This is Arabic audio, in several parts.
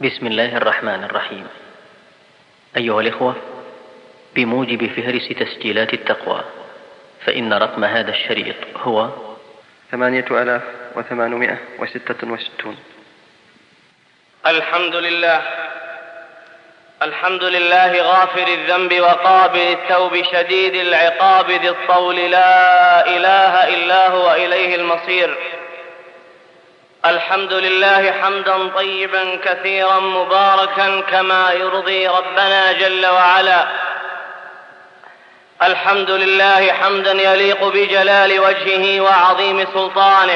بسم الله الرحمن الرحيم. أيها الإخوة، بموجب فهرس تسجيلات التقوى فإن رقم هذا الشريط هو 8866. الحمد لله غافر الذنب وقابل التوب شديد العقاب ذي الطول لا إله إلا هو إليه المصير. الحمد لله حمدا طيبا كثيرا مباركا كما يرضي ربنا جل وعلا. الحمد لله حمدا يليق بجلال وجهه وعظيم سلطانه،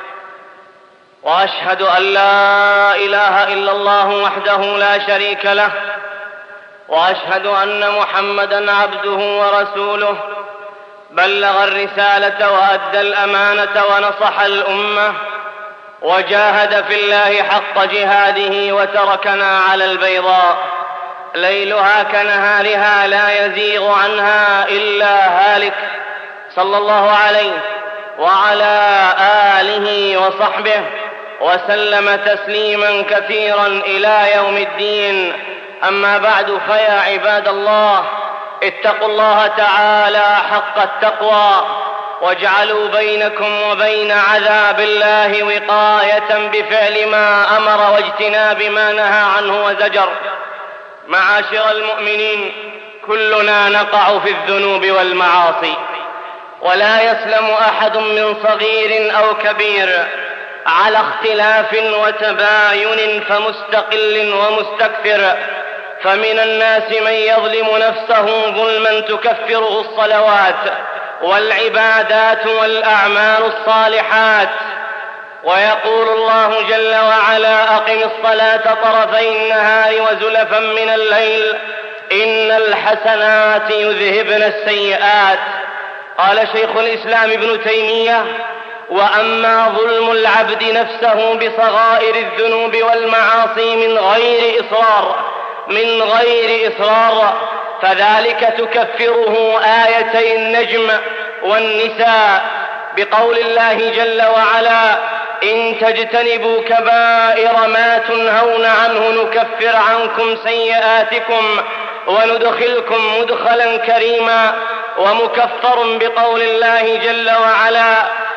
وأشهد أن لا إله إلا الله وحده لا شريك له، وأشهد أن محمدا عبده ورسوله، بلغ الرسالة وأدى الأمانة ونصح الأمة وجاهد في الله حق جهاده وتركنا على البيضاء ليلها كنهارها لا يزيغ عنها إلا هالك، صلى الله عليه وعلى آله وصحبه وسلم تسليما كثيرا إلى يوم الدين. أما بعد، فيا عباد الله، اتقوا الله تعالى حق التقوى، واجعلوا بينكم وبين عذاب الله وقاية بفعل ما أمر واجتناب ما نهى عنه وزجر. معاشر المؤمنين، كلنا نقع في الذنوب والمعاصي، ولا يسلم أحد من صغير أو كبير، على اختلاف وتباين فمستقل ومستكثر. فمن الناس من يظلم نفسه ظلما تكفره الصلوات والعبادات والأعمال الصالحات، ويقول الله جل وعلا: أقم الصلاة طرفي النهار وزلفا من الليل إن الحسنات يذهبن السيئات. قال شيخ الإسلام ابن تيمية: وأما ظلم العبد نفسه بصغائر الذنوب والمعاصي من غير إصرار فذلك تكفره آيتي النجم والنساء، بقول الله جل وعلا: إن تجتنبوا كبائر ما تنهون عنه نكفر عنكم سيئاتكم وندخلكم مدخلا كريما. ومكفر بقول الله جل وعلا: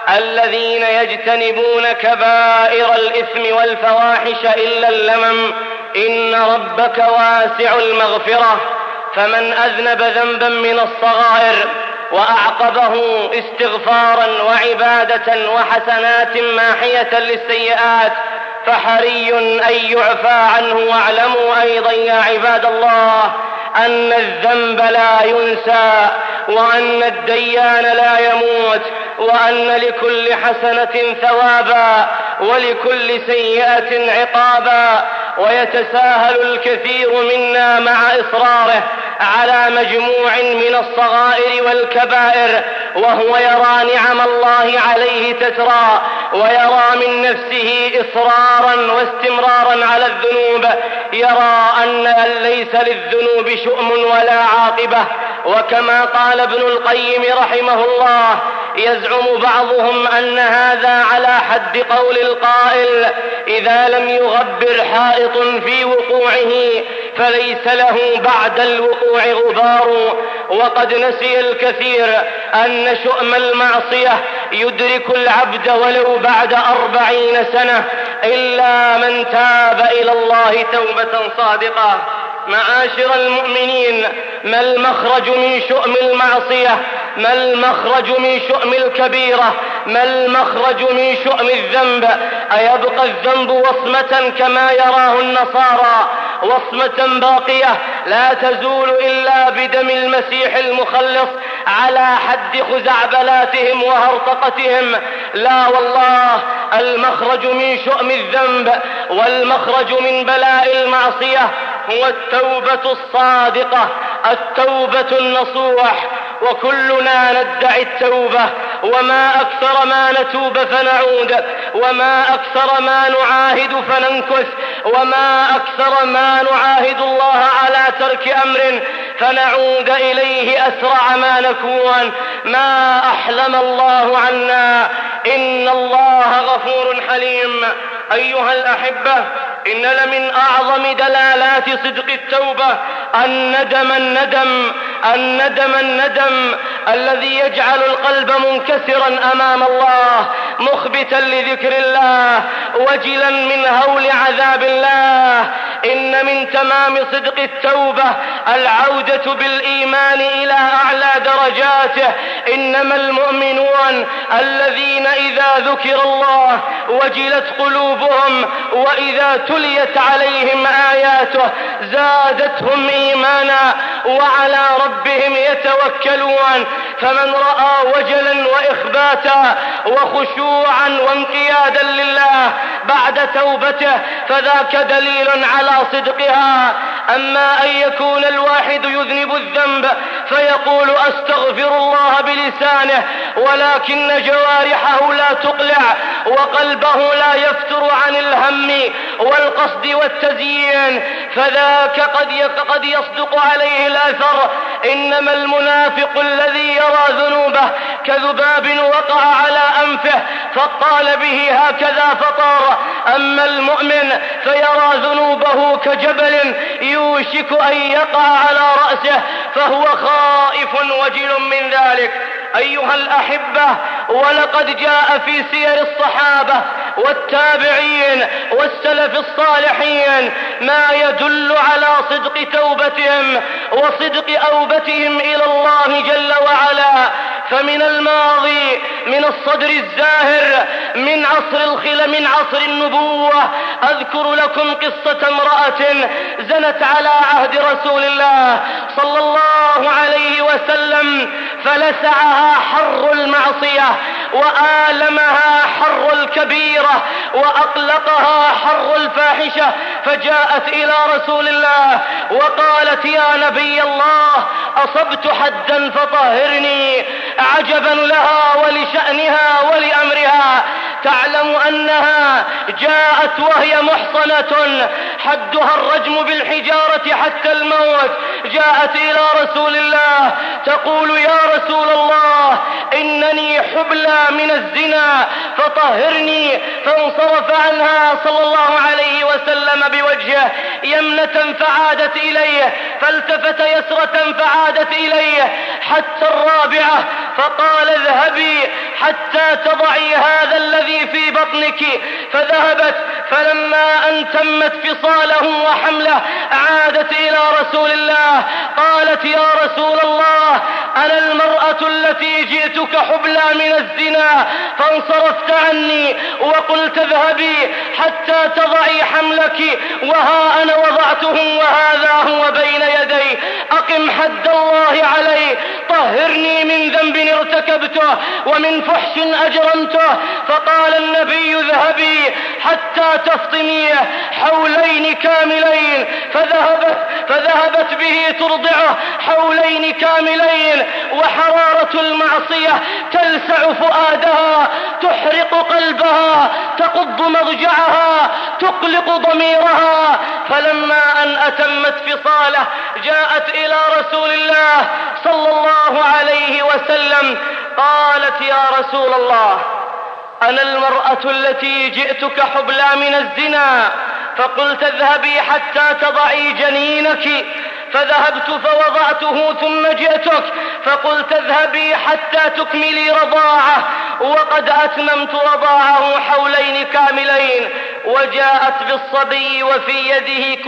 الذين يجتنبون كبائر الإثم والفواحش إلا اللمم إن ربك واسع المغفرة. فمن أذنب ذنبا من الصغائر وأعقبه استغفارا وعبادة وحسنات ماحية للسيئات فحري أن يعفى عنه. واعلموا أيضا يا عباد الله أن الذنب لا ينسى، وأن الديان لا يموت، وأن لكل حسنة ثوابا ولكل سيئة عقابا. ويتساهل الكثير منا مع إصراره على مجموع من الصغائر والكبائر وهو يرى نعم الله عليه تترى، ويرى من نفسه إصرارا واستمرارا على الذنوب، يرى أن ليس للذنوب شؤم ولا عاقبة. وكما قال ابن القيم رحمه الله: يزعم بعضهم أن هذا على حد قول القائل: إذا لم يغبر حائط في وقوعه فليس له بعد الوقوع غبار. وقد نسي الكثير أن شؤم المعصية يدرك العبد ولو بعد 40 سنة إلا من تاب إلى الله توبة صادقة. معاشر المؤمنين، ما المخرج من شؤم المعصية؟ ما المخرج من شؤم الكبيرة؟ ما المخرج من شؤم الذنب؟ أيبقى الذنب وصمة كما يراه النصارى، وصمة باقية لا تزول إلا بدم المسيح المخلص على حد خزعبلاتهم وهرطقتهم؟ لا والله، المخرج من شؤم الذنب والمخرج من بلاء المعصية هو التوبة الصادقة، التوبة النصوح. وكلنا ندعي التوبة، وما أكثر ما نتوب فنعود، وما أكثر ما نعاهد فننكث، وما أكثر ما نعاهد الله على ترك أمر فنعود إليه أسرع ما نكون. ما أحلم الله عنا إن الله غفور حليم. أيها الأحبة، إن لمن أعظم دلالات صدق التوبة الندم الذي يجعل القلب منكسرا أمام الله، مخبتا لذكر الله، وجلا من هول عذاب الله. إن من تمام صدق التوبة العودة بالإيمان إلى أعلى درجاته. إنما المؤمنون الذين إذا ذكر الله وجلت قلوبهم، وإذا تليت عليهم آياته زادتهم إيمانا، وعلى ربهم يتوكلون. فمن رأى وجلا وإخباتا وخشوعا وانقيادا لله بعد توبته فذاك دليل على صدقها. أما أن يكون الواحد يذنب الذنب فيقول أستغفر الله بلسانه، ولكن جوارحه لا تقلع وقلبه لا يفتر عن الهم والقصد والتزيين، فذاك قد يصدق عليه الأثر. إنما المنافق الذي يرى ذنوبه كذباب وقع على أنفه فقال به هكذا فطار. أما المؤمن فيرى ذنوبه كجبل يوشك أن يقع على رأسه فهو خائف وجل من ذلك. أيها الأحبة، ولقد جاء في سير الصحابة والتابعين والسلف الصالحين ما يدل على صدق توبتهم وصدق أوبتهم إلى الله جل وعلا. فمن الماضي، من الصدر الزاهر، من عصر النبوة، أذكر لكم قصة امرأة زنت على عهد رسول الله صلى الله عليه وسلم، فلسعها حر المعصية، وآلمها حر الكبيرة، وأقلقها حر الفاحشة، فجاءت إلى رسول الله وقالت: يا نبي الله، أصبت حدا فطهرني. عجبا لها ولشأنها ولأمرها، تعلم أنها جاءت وهي محصنة حدها الرجم بالحجارة حتى الموت، جاءت إلى رسول الله تقول: يا رسول الله، إنني حبلى من الزنا فطهرني. فانصرف عنها صلى الله عليه وسلم بوجهه يمنة فعادت إليه، فالتفت يسرة فعادت إليه، حتى الرابعة، فقال: اذهبي حتى تضعي هذا الذي في بطنك. فذهبت، فلما أن تمت فصاله وحمله عادت إلى رسول الله قالت: يا رسول الله، أنا المرأة التي جئتك حبلى من الزنا، فانصرفت عني وقلت اذهبي حتى تضعي حملك، وها أنا وضعته وهذا هو بين يدي، أقم حد الله علي، طهرني من ذنب ارتكبته ومن فحش أجرمته. فقال النبي: اذهبي حتى تفطميه حولين كاملين. فذهبت به ترضعه حولين كاملين، وحرارة المعصية تلسع فؤادها، تحرق قلبها، تقض مضجعها، تقلق ضميرها. فلما أن أتمت فصاله جاءت إلى رسول الله صلى الله عليه وسلم قالت: يا رسول الله، أنا المرأة التي جئتك حبلى من الزنا، فقلت اذهبي حتى تضعي جنينك، فذهبت فوضعته ثم جئتك فقلت اذهبي حتى تكملي رضاعه، وقد أتممت رضاعه حولين كاملين. وجاءت بالصبي وفي يده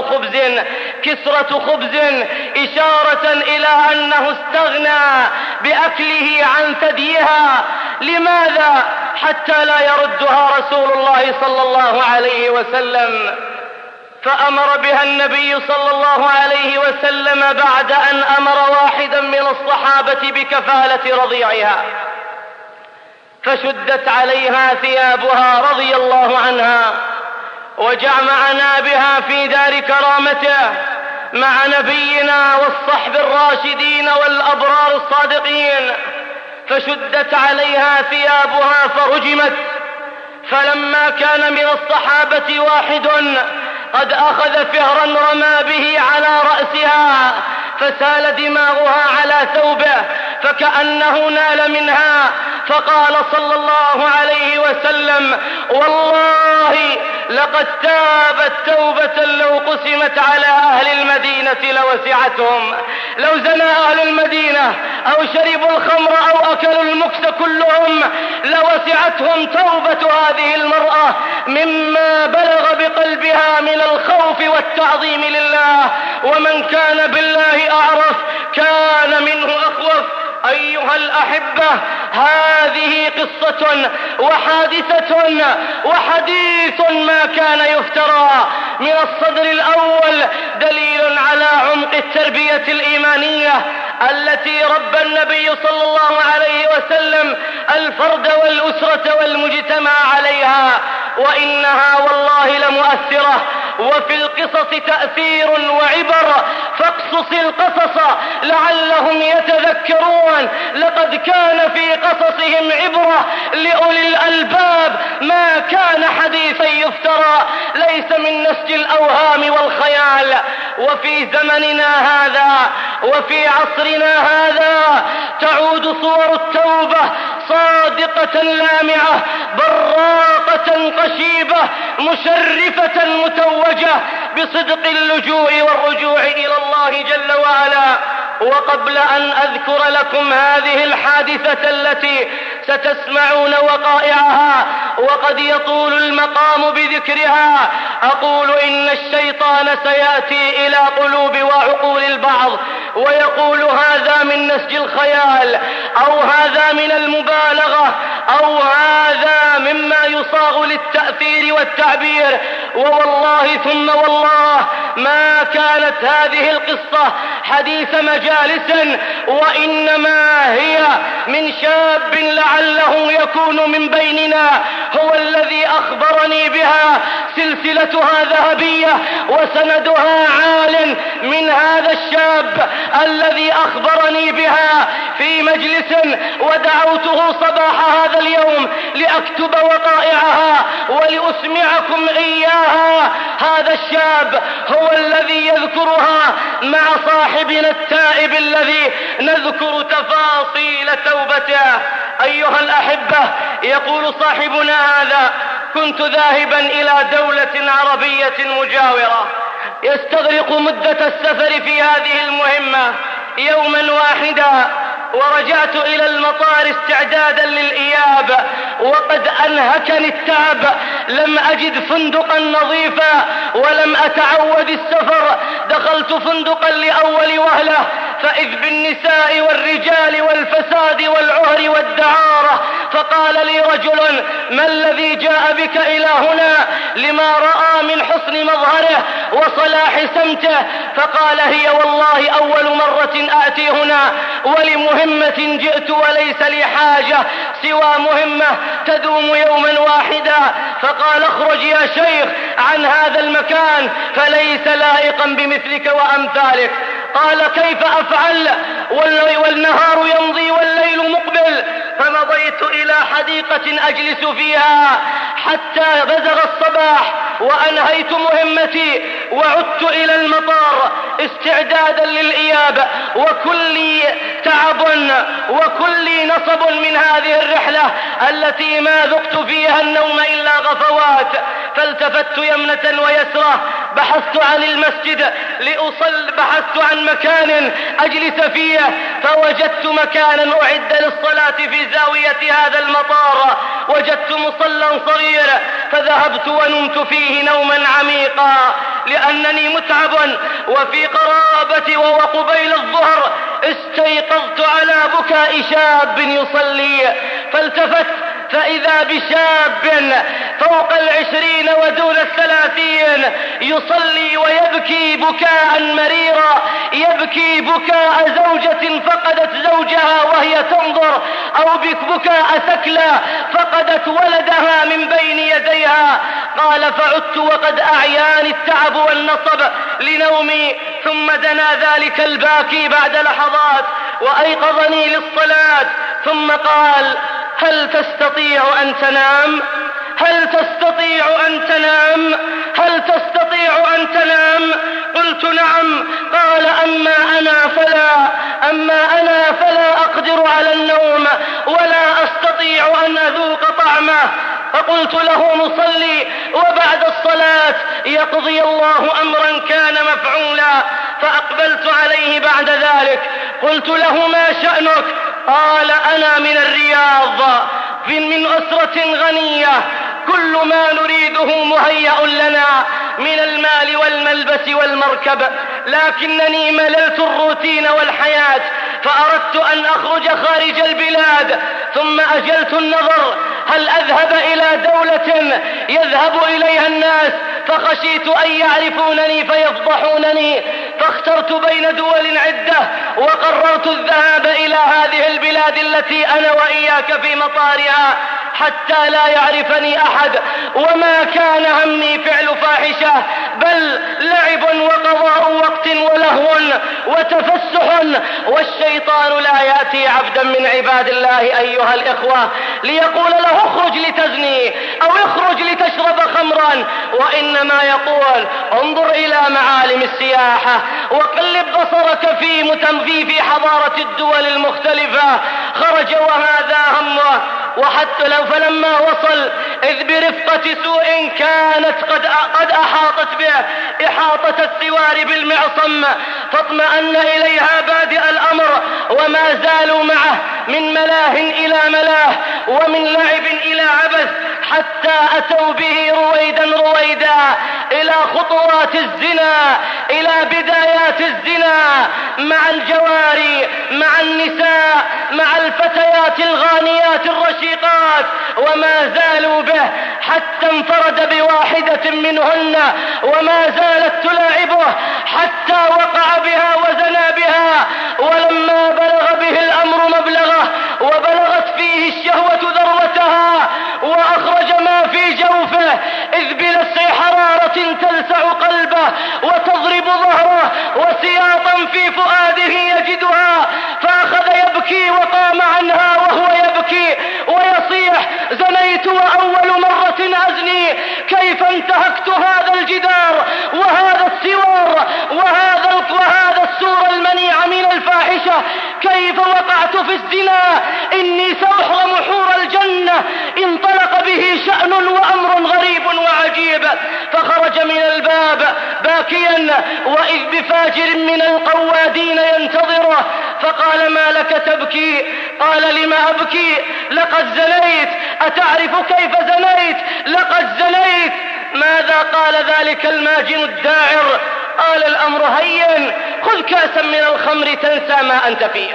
كسرة خبز إشارة إلى أنه استغنى بأكله عن ثديها. لماذا؟ حتى لا يردها رسول الله صلى الله عليه وسلم. فأمر بها النبي صلى الله عليه وسلم بعد أن أمر واحدا من الصحابة بكفالة رضيعها، فشدت عليها ثيابها رضي الله عنها، وجمعنا بها في دار كرامته مع نبينا والصحب الراشدين والأبرار الصادقين، فشدت عليها ثيابها فرجمت. فلما كان من الصحابة واحد قد أخذ فهرا رمى به على رأسها، فسال دماغها على ثوبه فكأنه نال منها، فقال صلى الله عليه وسلم: والله لقد تابت توبة لو قسمت على أهل المدينة لوسعتهم. لو زنى أهل المدينة أو شربوا الخمر أو أكلوا المكس كلهم لوسعتهم توبة هذه المرأة مما بلغ بقلبها من الخوف والتعظيم لله، ومن كان بالله أعرف كان منه أخوف. أيها الأحبة، هذه قصة وحادثة وحديث ما كان يفترى. من الصدر الأول دليل على عمق التربية الإيمانية التي ربى النبي صلى الله عليه وسلم الفرد والأسرة والمجتمع عليها، وإنها والله لمؤثرة، وفي القصص تأثير وعبر، فاقصص القصص لعلهم يتذكرون. لقد كان في قصصهم عبرة لأولي الألباب، ما كان حديثا يفترى، ليس من نسج الأوهام والخيال. وفي زمننا هذا وفي عصرنا هذا تعود صور التوبة صادقة لامعة براقة قشيبة مشرفة متوجة بصدق اللجوء والرجوع إلى الله جل وعلا. وقبل أن أذكر لكم هذه الحادثة التي ستسمعون وقائعها وقد يطول المقام بذكرها، أقول إن الشيطان سيأتي إلى قلوب وعقول البعض ويقول هذا من نسج الخيال، أو هذا من المبالغة، أو هذا مما يصاغ للتأثير والتعبير. ووالله ثم والله ما كانت هذه القصة حديث مجالس، وإنما هي من شاب لعله يكون من بيننا هو الذي أخبرني بها. سلسلتها ذهبية وسندها عال من هذا الشاب الذي أخبرني بها في مجلس، ودعوته صباح هذا اليوم لأكتب وقائعها ولأسمعكم إياها. هذا الشاب هو الذي يذكرها مع صاحبنا التائب الذي نذكر تفاصيل توبته. أيها الأحبة، يقول صاحبنا هذا: كنت ذاهبا إلى دولة عربية مجاورة، يستغرق مدة السفر في هذه المهمة يوما واحدا، ورجعت إلى المطار استعدادا للإياب، وقد أنهكني التعب. لم أجد فندقا نظيفا ولم أتعود السفر. دخلت فندقا لأول وهلة فإذ بالنساء والرجال والفساد والعهر والدعارة. فقال لي رجل: ما الذي جاء بك إلى هنا؟ لما رأى من حسن مظهره وصلاح سمته. فقال: هي والله أول مرة آتي هنا، ولمهمة جئت وليس لي حاجة سوى مهمة تدوم يوما واحدا. فقال: اخرج يا شيخ عن هذا المكان فليس لائقا بمثلك وأمثالك. قال: كيف أفعل والنهار يمضي والليل مقبل؟ فمضيت إلى حديقة أجلس فيها حتى بزغ الصباح وأنهيت مهمتي، وعدت إلى المطار استعدادا للإياب، وكل تعب وكل نصب من هذه الرحلة التي ما ذقت فيها النوم إلا غفوات. فالتفت يمنة ويسرى، بحثت عن المسجد بحثت عن مكان أجلس فيه، فوجدت مكانا أعد للصلاة في زاوية هذا المطار. وجدت مصلى صغير فذهبت ونمت فيه نوما عميقا لأنني متعب وفي قرابة وقبيل الظهر استيقظت على بكاء شاب يصلي. فالتفت فإذا بشاب فوق 20 ودون 30 يصلي ويبكي بكاء مريرا، يبكي بكاء زوجة فقدت زوجها وهي تنظر، أو بكاء ثكلى فقدت ولدها من بين يديها. قال: فعدت وقد أعياني التعب والنصب لنومي، ثم دنا ذلك الباكي بعد لحظات وأيقظني للصلاة، ثم قال: هل تستطيع أن تنام؟ هل تستطيع أن تنام؟ هل تستطيع أن تنام؟ قلت: نعم. قال: أما أنا فلا أقدر على النوم ولا أستطيع عامة. فقلت له: نصلي وبعد الصلاة يقضي الله أمرا كان مفعولا. فأقبلت عليه بعد ذلك قلت له: ما شأنك؟ قال: أنا من الرياض من أسرة غنية، كل ما نريده مهيأ لنا من المال والملبس والمركب، لكنني مللت الروتين والحياة فأردت أن أخرج خارج البلاد، ثم أجلت النظر هل أذهب إلى دولة يذهب إليها الناس، فخشيت أن يعرفونني فيفضحونني، فاخترت بين دول عدة وقررت الذهاب إلى هذه البلاد التي أنا وإياك في مطارها حتى لا يعرفني أحد. وما كان همي فعل فاحشة، بل لعب وقضاء وقت ولهو وتفسح، والشيطان لا يأتي عبدا من عباد الله أيها الإخوة ليقول له: اخرج لتزني أو اخرج لتشرب خمرا، وإنما يقول: انظر إلى معالم السياحة وقلب بصرك في حضارة الدول المختلفة. خرج وهذا همه. وحتى لو فلما وصل إذ برفقة سوء كانت قد أحاطت به إحاطة السوار بالمعصم، فاطمأن إليها بادئ الأمر، وما زالوا معه من ملاه إلى ملاه ومن لعب إلى عبث، حتى أتوا به رويدا إلى خطوات الزنا، إلى بدايات الزنا مع الجواري، مع النساء، مع الفتيات الغانيات الرشيقات، وما زالوا به حتى انفرد بواحدة منهن، وما زالت تلاعبه حتى وقع بها وزنا بها. ولما بلغ به الأمر مبلغه وبلغت فيه الشهوة ذروتها وأخرج ما في جوفه، إذ بلسع حرارة تلسع قلبه وتضرب ظهره وسياطا في فؤاده يجدها، فأخذ يبكي وقام عنها وهو يبكي ويصيح: زنيت وأول مرة أزني، كيف انتهكت هذا الجدار وهذا السوار وهذا السور المنيع من الفاحشة، كيف وقعت في الزنا، إني سأحرم حور الجنة. انطلق به شأن وأمر غريب وعجيب، فخرج من الباب باكيا وإذ بفاجر من القوادين ينتظره، فقال: ما لك تبكي؟ قال: لما أبكي؟ لقد زنيت. أتعرف كيف زنيت؟ لقد زنيت. ماذا قال ذلك الماجن الداعر؟ قال: الأمر هين، خذ كأسا من الخمر تنسى ما أنت فيه،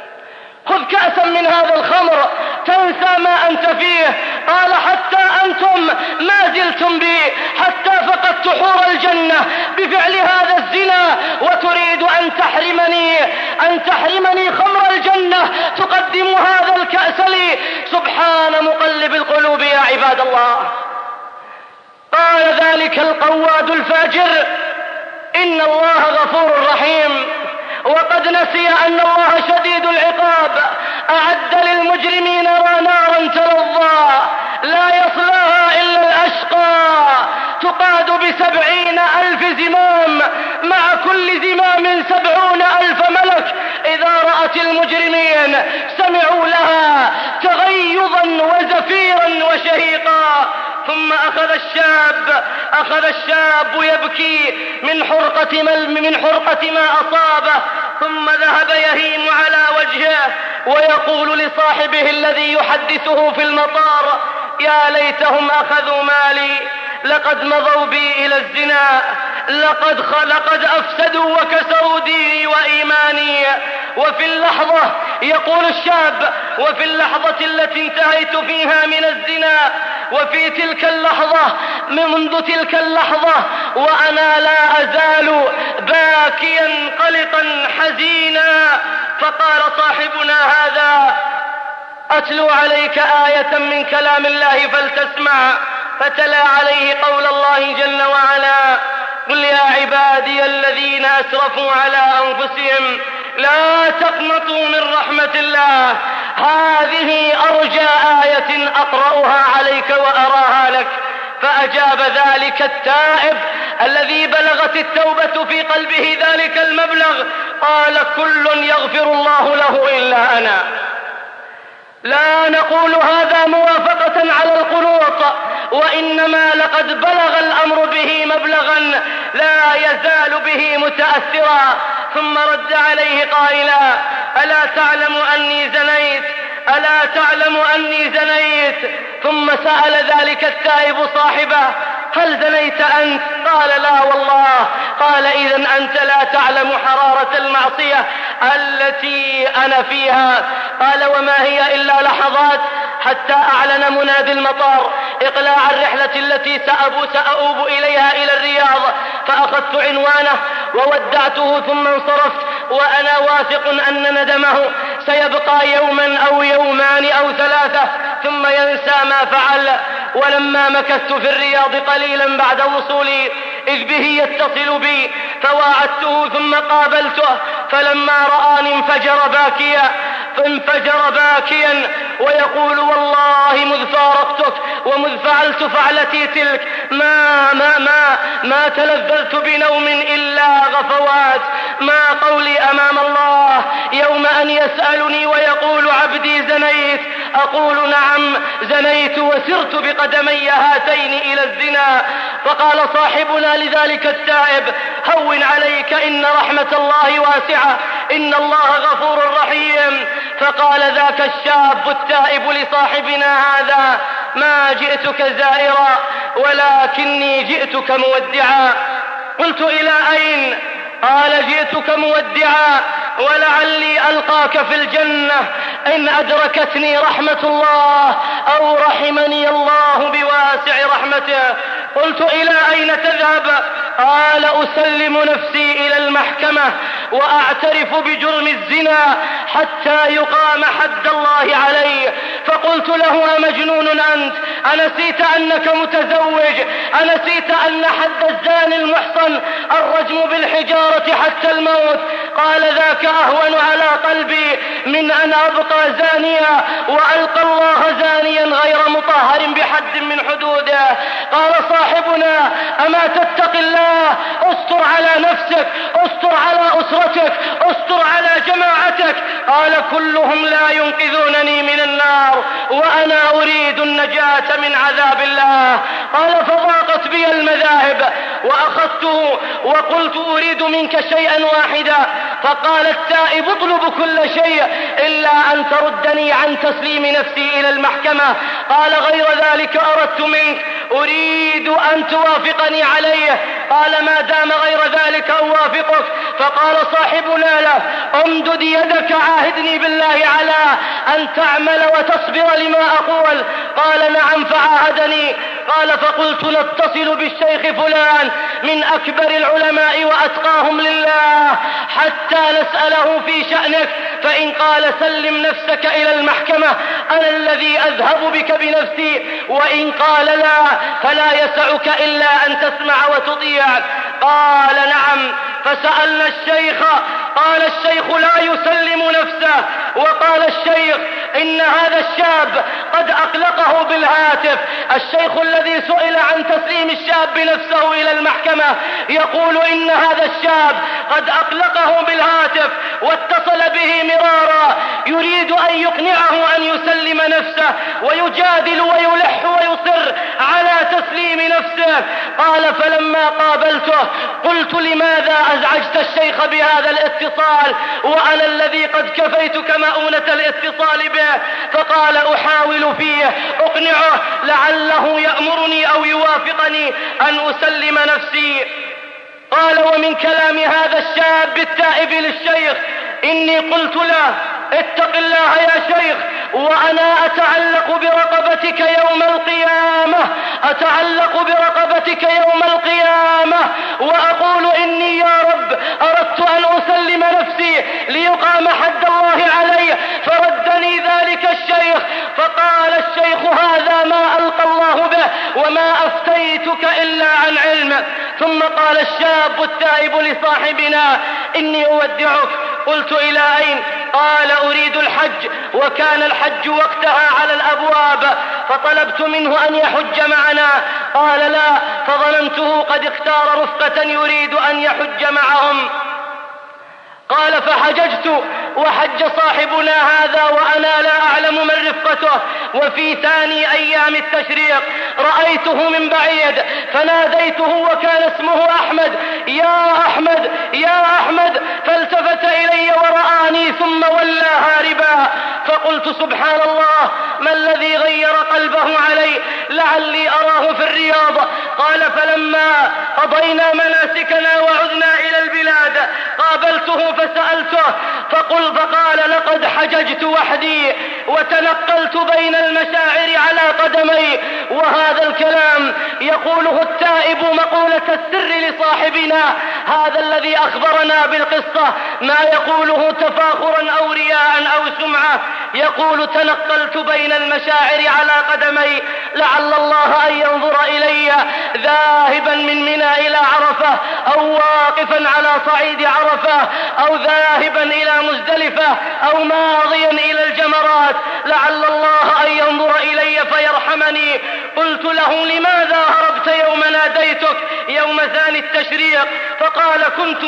خذ كأسا من هذا الخمر تنسى ما أنت فيه. قال: حتى أنتم ما زلتم بي حتى فقدت حور الجنة بفعل هذا الزنا، وتريد أن تحرمني خمر الجنة، تقدم هذا الكأس لي. سبحان مقلب القلوب يا عباد الله. قال ذلك القواد الفاجر: إن الله غفور رحيم، وقد نسي أن الله شديد العقاب، أعد للمجرمين نارا تلظى لا يصلاها إلا الأشقى، تقاد ب70,000 زمام، مع كل زمام 70,000 ملك. إذا رأت المجرمين سمعوا لها تغيظا وزفيرا وشهيقا. ثم أخذ الشاب يبكي من حرقة ما أصابه، ثم ذهب يهيم على وجهه ويقول لصاحبه الذي يحدثه في المطار: يا ليتهم أخذوا مالي، لقد مضوا بي إلى الزنا، لقد أفسدوا وكسروا ديني وإيماني. وفي اللحظة، يقول الشاب، وفي اللحظة التي انتهيت فيها من الزنا، وفي تلك اللحظة، منذ تلك اللحظة وأنا لا أزال باكيا قلقا حزينا. فقال صاحبنا هذا: أتلو عليك آية من كلام الله فلتسمع. فتلا عليه قول الله جل وعلا: قل يا عبادي الذين أسرفوا على أنفسهم لا تقنطوا من رحمة الله، هذه أرجى آية أقرأها عليك وأراها لك. فأجاب ذلك التائب الذي بلغت التوبة في قلبه ذلك المبلغ، قال: كل يغفر الله له إلا أنا. لا نقول هذا موافقة على القنوط، وإنما لقد بلغ الأمر به مبلغا لا يزال به متأثرا. ثم رد عليه قائلا: ألا تعلم أني زنيت؟ ألا تعلم أني زنيت؟ ثم سأل ذلك التائب صاحبه: هل زنيت أنت؟ قال: لا والله. قال: إذن أنت لا تعلم حرارة المعصية التي أنا فيها. قال: وما هي إلا لحظات حتى أعلن منادي المطار إقلاع الرحلة التي سأؤوب إليها إلى الرياض، فأخذت عنوانه وودعته ثم انصرفت وأنا واثق أن ندمه سيبقى يوما أو يومان أو ثلاثة ثم ينسى ما فعل. ولما مكثت في الرياض قليلا بعد وصولي إذ به يتصل بي، فواعدته ثم قابلته، فلما رآني انفجر باكيا ويقول: والله مذ فارقتك ومذ فعلت فعلتي تلك ما تلذذت بنوم إلا غفوات. ما قولي أمام الله يوم أن يسألني ويقول: عبدي زنيت؟ أقول: نعم زنيت وسرت بقدمي هاتين إلى الزنا. فقال صاحبنا لذلك التائب: هون عليك، إن رحمة الله واسعة، إن الله غفور رحيم. فقال ذاك الشاب التائب لصاحبنا هذا: ما جئتك زائرا ولكني جئتك مودعا. قلت: إلى أين؟ قال: جئتك مودعا ولعلي ألقاك في الجنة إن أدركتني رحمة الله أو رحمني الله بواسع رحمته. قلت: إلى أين تذهب؟ قال: أسلم نفسي إلى المحكمة وأعترف بجرم الزنا حتى يقام حد الله علي. فقلت له: أمجنون أنت؟ أنسيت أنك متزوج؟ أنسيت أن حد الزاني المحصن الرجم بالحجارة حتى الموت؟ قال: ذاك أهون على قلبي من أن أبقى زانيا وألقى الله زانيا غير مطهر بحد من حدوده. قال صاحبنا: أما تتق الله؟ استر على نفسك، استر على أسرتك، استر على جماعتك. قال: كلهم لا ينقذونني من النار وأنا أريد النجاة من عذاب الله. قال: فضاقت بي المذاهب وأخذته وقلت: أريد منك شيئا واحدا. فقال التائب: اطلب كل شيء إلا أن تردني عن تسليم نفسي إلى المحكمة. قال: غير ذلك أردت منك، أريد أن توافقني عليه. قال: ما دام غير ذلك أوافقك. فقال صاحبنا له: امدد يدك، عاهدني بالله على أن تعمل وتصبر لما أقول. قال: نعم. فعاهدني. قال: فقلت: نتصل بالشيخ فلان من أكبر العلماء وأتقاهم لله حتى نسأله في شأنك، فإن قال سلم نفسك إلى المحكمة أنا الذي أذهب بك بنفسي، وإن قال لا فلا يسعك إلا أن تسمع وتطيع. قال: نعم. فسألنا الشيخ. قال الشيخ: لا يسلم نفسه. وقال الشيخ: إن هذا الشاب قد أقلقه بالهاتف. الشيخ الذي سئل عن تسليم الشاب نفسه إلى المحكمة يقول إن هذا الشاب قد أقلقه بالهاتف واتصل به مرارا يريد أن يقنعه أن يسلم نفسه، ويجادل ويلح ويصر على تسليم نفسه. قال: فلما قابلته قلت: لماذا أزعجت الشيخ بهذا الاتصال وأنا الذي قد كفيتك مؤونة الاتصال به؟ فقال: أحاول فيه أقنعه لعله يأمرني أو يوافقني أن أسلم نفسي. قال: ومن كلام هذا الشاب التائب للشيخ إني قلت له: اتق الله يا شيخ، وأنا أتعلق برقبتك يوم القيامة، أتعلق برقبتك يوم القيامة وأقول إني يا رب أردت أن أسلم نفسي ليقام حد الله علي، فردني ذلك الشيخ. فقال الشيخ: هذا ما ألقى الله به وما أفتيتك إلا عن علم. ثم قال الشاب التائب لصاحبنا: إني أودعك. قلت: إلى أين؟ قال: أريد الحج، وكان الحج وقتها على الأبواب، فطلبت منه أن يحج معنا. قال: لا، فظننته قد اختار رفقة يريد أن يحج معهم. قال فحججت وحج صاحبنا هذا وأنا لا أعلم من رفقته. وفي ثاني أيام التشريق رأيته من بعيد فناديته وكان اسمه أحمد: يا أحمد يا أحمد، فالتفت إلي ورآني ثم ولى هاربا. فقلت سبحان الله، ما الذي غير قلبه علي؟ لعلي أراه في الرياض. قال فلما قضينا مناسكنا وعدنا إلى البلاد قابلته فسألته فقال لقد حججت وحدي وتنقلت بين المشاعر على قدمي. وهذا الكلام يقوله التائب مقولة السر لصاحبنا هذا الذي أخبرنا بالقصة، ما يقوله تفاخرا أو رياء أو سمعة. يقول تنقلت بين المشاعر على قدمي لعل الله أن ينظر إلي ذاهبا من منى إلى عرفة أو واقفا على صعيد عرفة أو ذاهبا إلى مزدلفة أو ماضيا إلى الجمرات، لعل الله أن ينظر إلي فيرحمني. قلت له لماذا هربت يوم ناديتك يوم ثاني التشريق؟ فقال كنت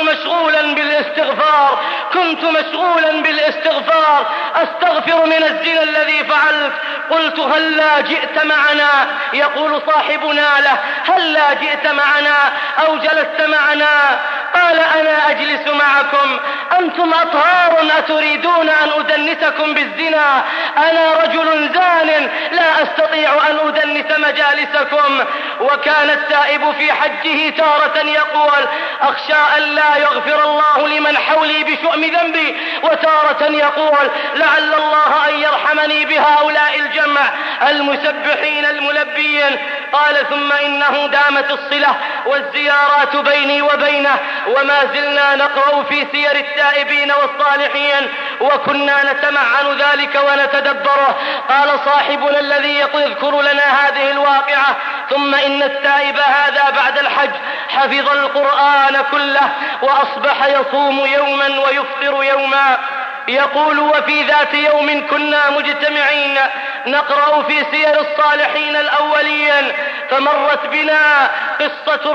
مشغولا بالاستغفار أستغفر من الزنا الذي فعلت. قلت هلا جئت معنا؟ يقول صاحبنا له هلا جئت معنا أو جلست معنا؟ قال أنا أجلس معكم، أنتم أطهار أتريدون أن أدنسكم بالزنا؟ أنا رجل زان لا أستطيع أن أدنس مجالسكم. وكان التائب في حجه تارة يقول أخشى أن لا يغفر الله لمن حولي بشؤم ذنبي، وتارة يقول لعل الله أن يرحمني بهؤلاء الجمع المسبحين الملبيين. قال ثم إنه دامت الصلة والزيارات بيني وبينه وما زلنا نقرأ في سير التائبين والصالحين وكنا نتمعن ذلك ونتدبره. قال صاحبنا الذي يذكر لنا هذه الواقعة ثم إن التائب هذا بعد الحج حفظ القرآن كله وأصبح يصوم يوما ويفطر يوما. يقول وفي ذات يوم كنا مجتمعين نقرأ في سير الصالحين الأولين فمرت بنا قصة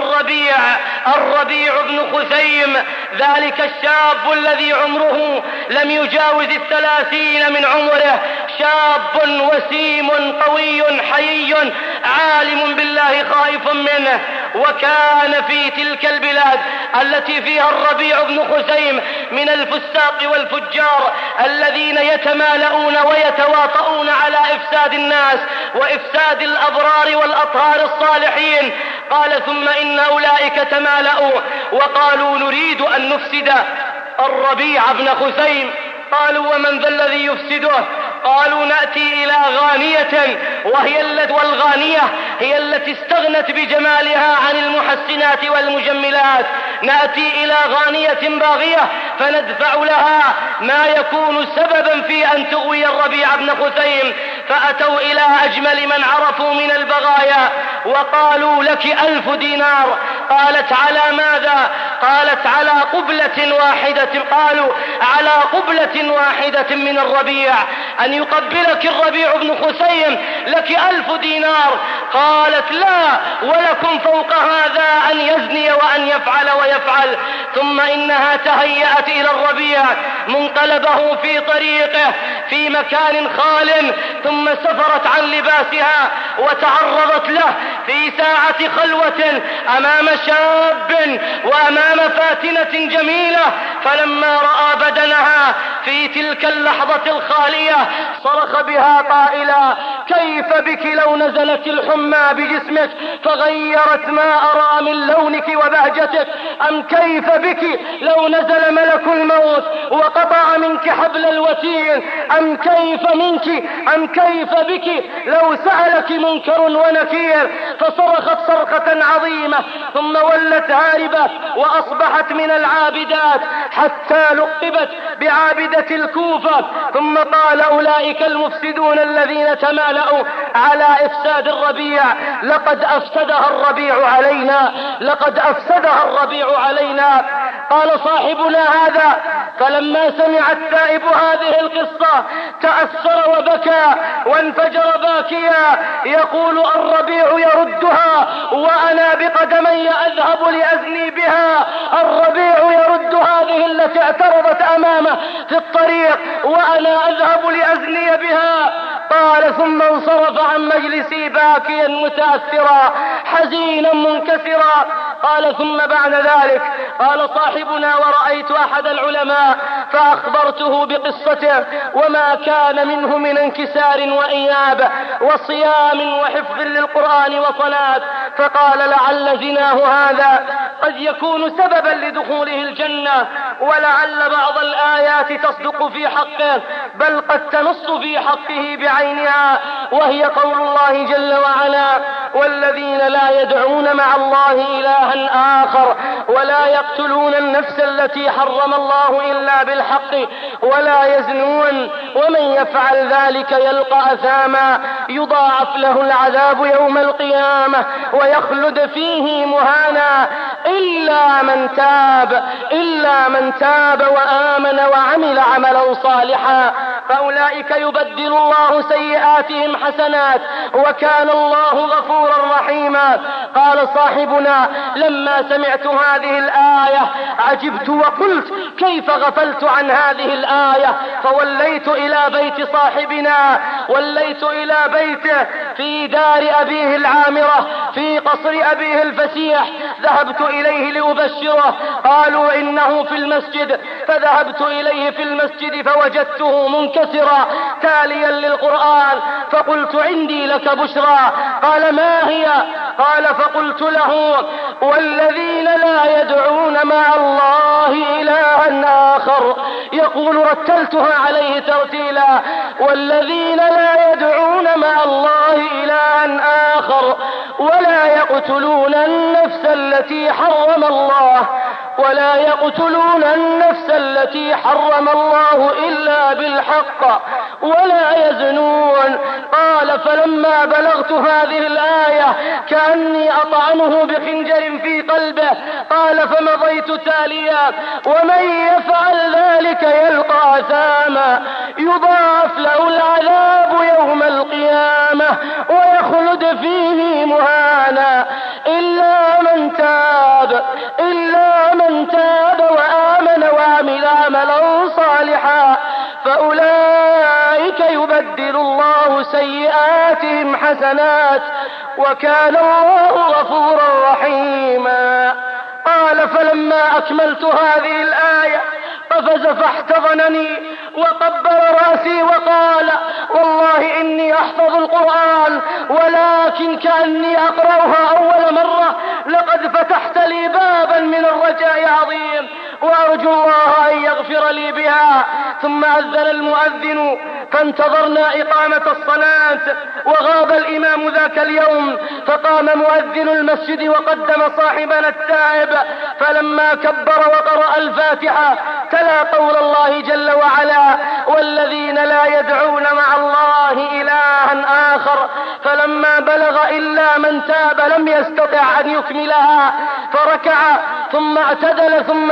الربيع بن خثيم، ذلك الشاب الذي عمره لم يجاوز 30 من عمره، شاب وسيم قوي حيي عالم بالله خائف منه. وكان في تلك البلاد التي فيها الربيع بن خثيم من الفساق والفجار الذين يتمالؤون ويتواطؤون على إفساد الناس وإفساد الأبرار والأطهار الصالحين. قال ثم إن أولئك تمالؤوا وقالوا نريد أن نفسد الربيع بن خثيم. قالوا ومن ذا الذي يفسده؟ قالوا نأتي إلى غانية والغانية هي التي استغنت بجمالها عن المحسنات والمجملات، نأتي إلى غانية باغية فندفع لها ما يكون سببا في أن تغوي الربيع بن خثيم. فأتوا إلى أجمل من عرفوا من البغايا وقالوا لك 1000 دينار. قالت على ماذا؟ قالت على قبلة واحدة. قالوا على قبلة واحدة من الربيع، أن يقبلك الربيع بن خثيم لك 1000 دينار. قالت لا، ولكم فوق هذا أن يزني وأن يفعل ويفعل. ثم إنها تهيأت إلى الربيع منقلبه في طريقه في مكان خال، ثم سفرت عن لباسها وتعرضت له في ساعة خلوة أمام شاب وأمام فاتنة جميلة. فلما رأى بدنها في تلك اللحظة الخالية صرخ بها قائلا كيف بك لو نزلت الحمى بجسمك فغيرت ما أرى من لونك وبهجتك؟ أم كيف بك لو نزل ملك الموت وقطع منك حبل الوتين؟ أم كيف بك لو سألك منكر ونكير؟ فصرخت صرخة عظيمة ثم ولت هاربة وأصبحت من العابدات حتى لقبت بعابدة الكوفة. ثم قال أولئك المفسدون الذين تمالؤوا على إفساد الربيع لقد أفسدها الربيع علينا. قال صاحبنا هذا فلما سمع التائب هذه القصة تأثر وبكى وانفجر باكيا يقول الربيع يردها وأنا بقدمي أذهب لأزني بها، الربيع يرد هذه التي اعترضت أمامه في الطريق وأنا أذهب لأزني بها. قال ثم انصرف عن مجلسي باكيا متأثرا حزينا منكسرا. قال ثم بعد ذلك قال صاحبنا ورأيت أحد العلماء فأخبرته بقصته وما كان منه من انكسار وإياب وصيام وحفظ للقرآن وصلاة، فقال لعل زناه هذا قد يكون سببا لدخوله الجنة، ولعل بعض الآيات تصدق في حقه بل قد تنص في حقه بعينها، وهي قول الله جل وعلا والذين لا يدعون مع الله إلها آخر ولا يقتلون النفس التي حرم الله إلا بالحق ولا يزنون ومن يفعل ذلك يلقى أثاما يضاعف له العذاب يوم القيامة ويخلد فيه مهانا إلا من تاب وآمن وعمل عملا صالحا فأولئك يبدل الله سيئاتهم حسنات وكان الله غفورا رحيما. قال صاحبنا لما سمعت هذه الآية عجبت وقلت كيف غفلت عن هذه الآية، فوليت إلى بيت صاحبنا، وليت إلى بيته في دار أبيه العامرة في قصر أبيه الفسيح، ذهبت إليه لأبشره، قالوا إنه في المسجد، فذهبت إليه في المسجد فوجدته منكسرا تاليا للقرآن، فقلت عندي لك بشرى. قال ما هي؟ قال فقلت له والذين لا يدعون مع الله إلها آخر، يقول رتلتها عليه ترتيلا والذين لا يدعون مع الله إلها آخر ولا يقتلون النفس التي حرم الله إلا بالحق ولا يزنون. قال فلما بلغت هذه الآية كأني أطعنه بخنجر في قلبه. قال فمضيت تاليا ومن يفعل ذلك يلقى أثاما يضاعف له العذاب يوم القيامة ويخلد فيه مهانا إلا من تاب وآمن وعمل عملا صالحا فأولئك يبدل الله سيئاتهم حسنات وكان الله غفورا رحيما. قال فلما أكملت هذه الآية قفز فاحتضنني وقبل رأسي وقال والله إني أحفظ القرآن ولكن كأني أقرأها أول مرة، لقد فتحت لي بابا من الرجاء عظيم وأرجو الله أن يغفر لي بها. ثم أذن المؤذن فانتظرنا إقامة الصلاة وغاب الإمام ذاك اليوم، فقام مؤذن المسجد وقدم صاحبنا التائب، فلما كبر وقرأ الفاتحة تلا قول الله جل وعلا والذين لا يدعون مع الله إلها آخر، فلما بلغ إلا من تاب لم يستطع أن يكملها فركع ثم اعتدل ثم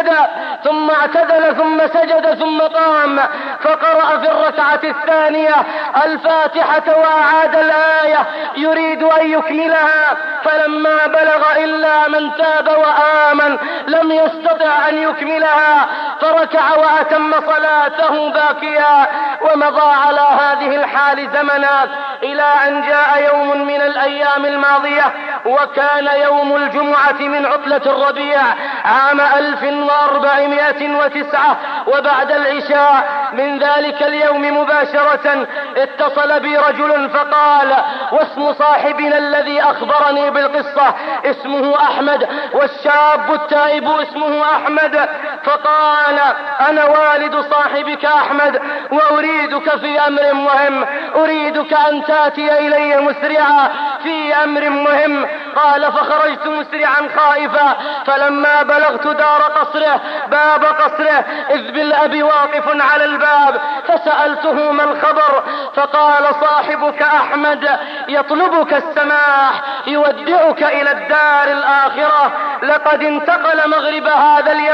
سجد ثم قام فقرأ في الركعة الثانية الفاتحة وأعاد الآية يريد أن يكملها، فلما بلغ إلا من تاب وآمن لم يستطع أن يكملها فركع وأتم صلاته باكيا، ومضى على هذه الحال زمنا إلى أن جاء يوم من الأيام الماضية وكان يوم الجمعة من عطلة الربيع عام 1409 وبعد العشاء من ذلك اليوم مباشرة اتصل بي رجل فقال واسم صاحبنا الذي أخبرني بالقصة اسمه أحمد والشاب التائب اسمه أحمد، فقال أنا والد صاحبك أحمد وأريدك في أمر مهم، أريدك أن تأتي إلي مسرعا في أمر مهم. قال فخرجت مسرعا خائفا، فلما بلغت دار قصره باب قصره إذ بالأب واقف على الباب، فسألته ما الخبر؟ فقال صاحبك أحمد يطلبك السماح يودعك إلى الدار الآخرة، لقد انتقل مغرب هذا اليوم إلى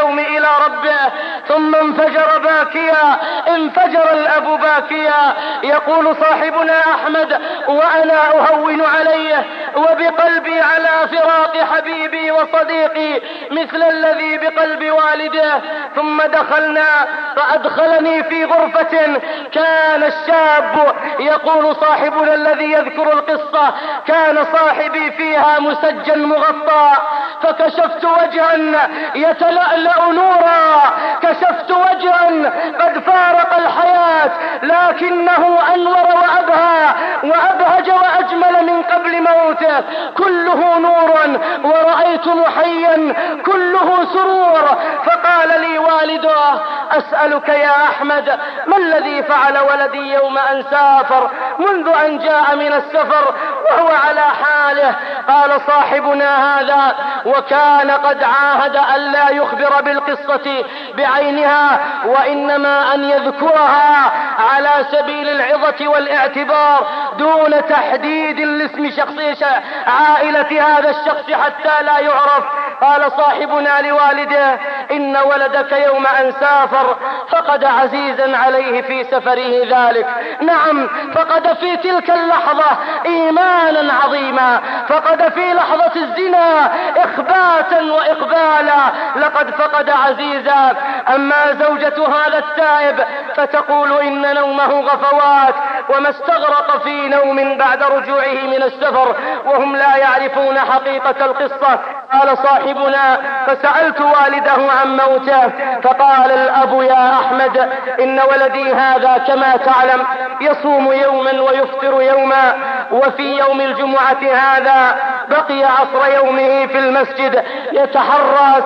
ربه ثم انفجر باكيا، انفجر الأب باكيا. يقول صاحبنا أحمد: وأنا أهون عليه وبقلبي على فراق حبيبي وصديقي مثل الذي بقلب والده. ثم دخلنا فأدخلني في غرفة كان الشاب، يقول صاحبنا الذي يذكر القصة: كان صاحبي فيها مسجل مغطى، فكشفت وجها يتلألأ نورا، كشفت وجها قد فارق الحياة لكنه أنور وأبهج وأجمل من قبل موته، كله نور، ورأيت محيا كله سرور. فقال لي والده: أسألك يا أحمد، ما الذي فعل ولدي يوم أن سافر منذ أن جاء من السفر وهو على حاله؟ قال صاحبنا هذا: وكان قد عاهد أن لا يخبر بالقصة بعينها، وإنما أن يذكرها على سبيل العظة والاعتبار دون تحديد لاسم شخص عائلة هذا الشخص حتى لا يعرف. قال صاحبنا لوالده: إن ولدك يوم أن سافر فقد عزيزا عليه في سفره ذلك. نعم، فقد في تلك اللحظة إيمانا عظيما، فقد في لحظة الزنا إخباتا وإقبالا، لقد فقد عزيزا. أما زوجة هذا التائب فتقول إن نومه غفوات، وما استغرق في نوم بعد رجوعه من السفر وهم لا يعرفون حقيقة القصة. قال صاحبنا: فسألت والده عن موته، فقال الأب: يا أحمد، إن ولدي هذا كما تعلم يصوم يوما ويفطر يوما، وفي يوم الجمعة هذا بقي عصر يومه في المسجد يتحرى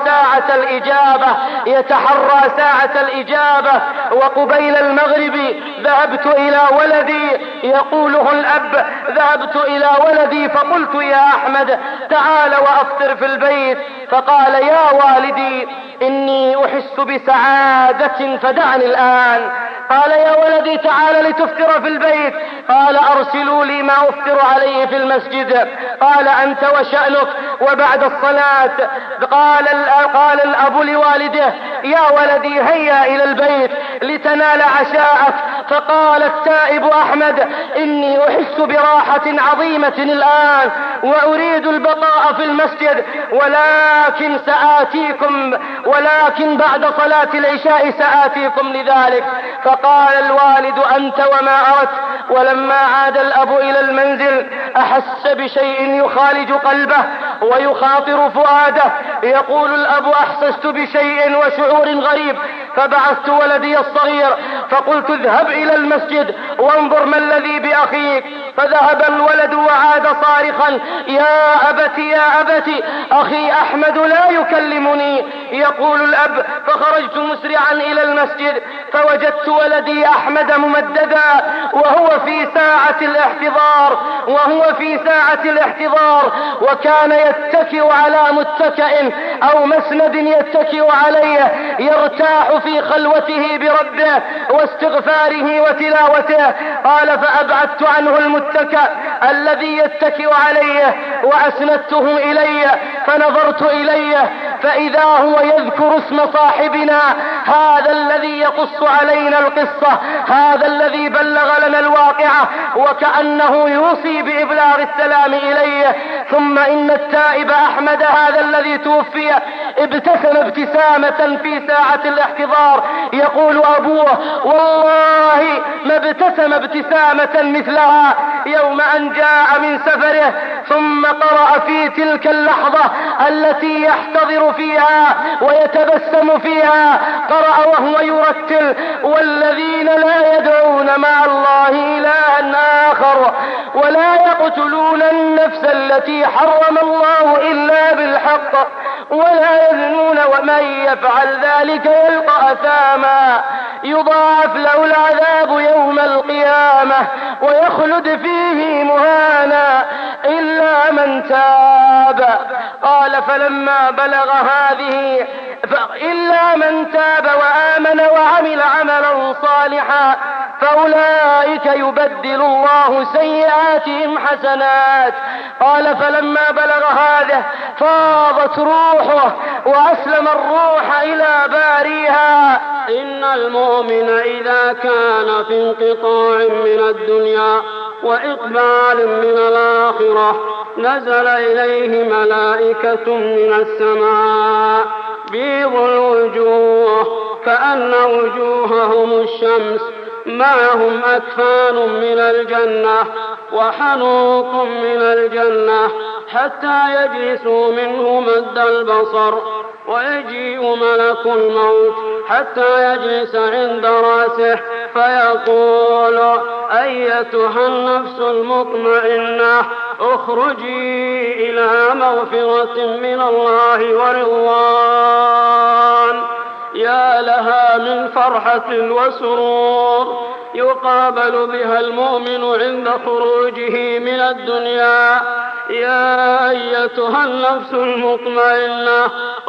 ساعة الإجابة، وقبيل المغرب ذهبت إلى ولدي، يقوله الأب: ذهبت إلى ولدي فقلت: يا أحمد، تعال وأفطر في البيت. فقال: يا والدي، إني أحس بسعادة فدعني الآن. قال: يا ولدي، تعال لتفطر في البيت. قال: أرسلوا لي ما أفطر عليه في المسجد. قال: أنت وشأنك. وبعد الصلاة قال الأب لوالده: يا ولدي، هيا إلى البيت لتنال عشاءك. فقال التائب أحمد: إني أحس براحة عظيمة الآن وأريد البقاء في المسجد، ولكن بعد صلاة العشاء سآتيكم لذلك. فقال الوالد: أنت وما أردت. ولما عاد الأب إلى المنزل أحس بشيء يخالج قلبه ويخاطر فؤاده. يقول الأب: أحسست بشيء وشعور غريب، فبعثت ولدي الصغير فقلت: اذهب إلى المسجد وانظر ما الذي بأخيك. فذهب الولد وعاد صارخا: يا أبت، أخي أحمد لا يكلمني. يقول الأب: فخرجت مسرعا إلى المسجد فوجدت ولدي أحمد ممددا وهو في ساعة الاحتضار، وكان يتكئ على متكئ أو مسند يتكئ عليه، يرتاح في خلوته بربه واستغفاره وتلاوته. قال: فأبعدت عنه المتكئ الذي يتكئ عليه وأسندته إليه، فنظرت إليه فإذا هو يذكر اسم صاحبنا، هذا الذي يقص علينا القصة، هذا الذي بلغ لنا الواقعة، وكأنه يوصي بإبلاغ السلام إليه. ثم إن التائب أحمد هذا الذي توفي ابتسم ابتسامة في ساعة الاحتضار. يقول أبوه: والله ما ابتسم ابتسامة مثلها يوم أن جاء من سفره. ثم قرأ في تلك اللحظة التي يحتضر فيها ويتبسم فيها، قرأ وهو يرتل: والذين لا يدعون مع الله إلها آخر ولا يقتلون النفس التي حرم الله إلا بالحق ولا يزنون ومن يفعل ذلك يلقى أثاما يضاعف له العذاب يوم القيامة ويخلد فيه مهانا إلا من تاب. قال: فلما بلغ هذه إلا من تاب وآمن وعمل عملا صالحا فأولئك يبدل الله سيئاتهم حسنات. قال فلما بلغ هذا فاضت روحه وأسلم الروح إلى باريها. إن المؤمن إذا كان في انقطاع من الدنيا وإقبال من الآخرة نزل إليه ملائكة من السماء بيض الوجوه كأن وجوههم الشمس، معهم أكفان من الجنة وحنوط من الجنة حتى يجلسوا منه مد البصر، ويجيء ملك الموت حتى يجلس عند رأسه فيقول أيتها النفس المطمئنة اخرجي إلى مغفرة من الله ورضوان. يا لها من فرحة وسرور يقابل بها المؤمن عند خروجه من الدنيا. يا أيتها النفس المطمئنة